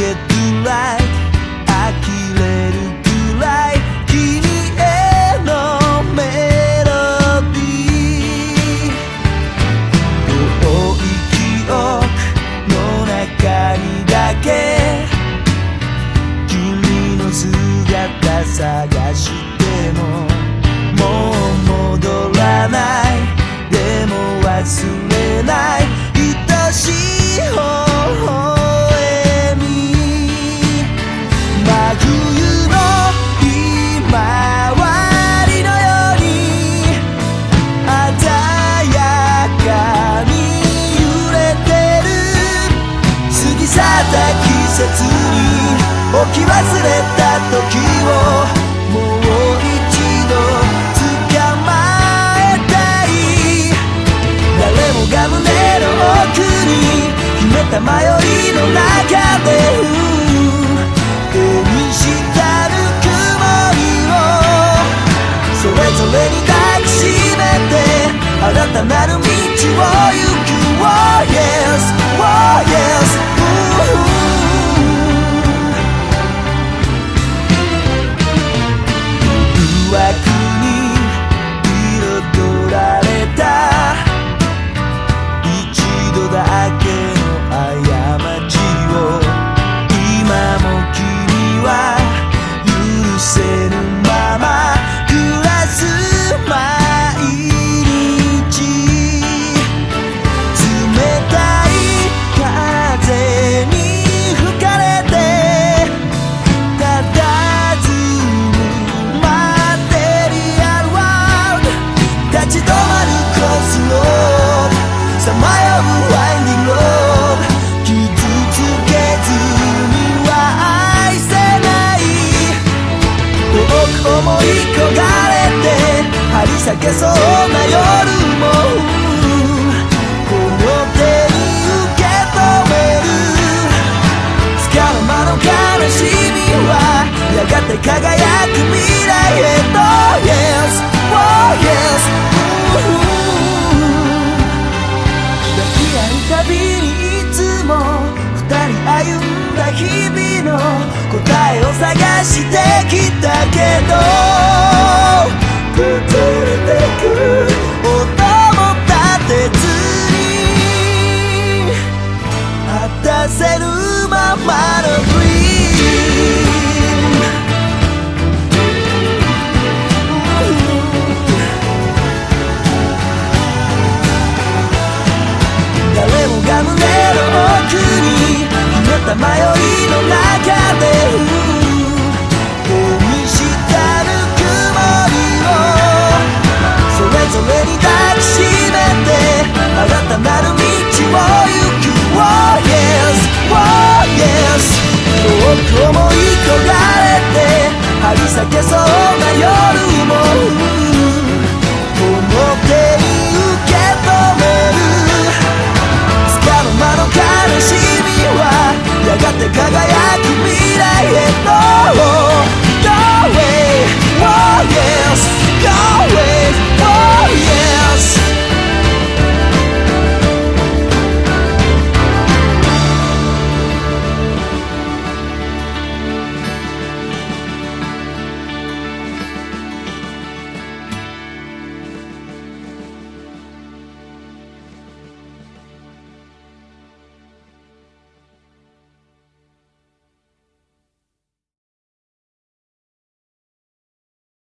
get too light 呆れるくらい君へのメロディー遠い記憶の中にだけ君の姿探してももう戻らないでも忘れない愛しい微笑み真冬のひまわりのように鮮やかに揺れてる過ぎ去った季節に置き忘れた時をもう一度捕まえたい誰もが胸の奥に秘めた迷いの中で手にしたぬくもりをそれぞれに抱きしめて新たなる道を行く Oh yes, oh yes枠に彩られた一度だけの過ちを今も君は許せぬまま暮らす毎日冷たい風に吹かれて佇む立ち止まるクロスロードさまようワインディングロード傷つけずには愛せない遠く思い焦がれて張り裂けそうな夜もこの手に受け止めるつかの間の悲しみはやがて輝く未来へと Yes, oh yes抱き合うたびにいつも二人歩んだ日々の答えを探してきたけど崩れてく音も立てずに果たせるままの Dream誰もが胸の奥に秘めた迷いの中で手にしたぬくもりをそれぞれに抱きしめて新たな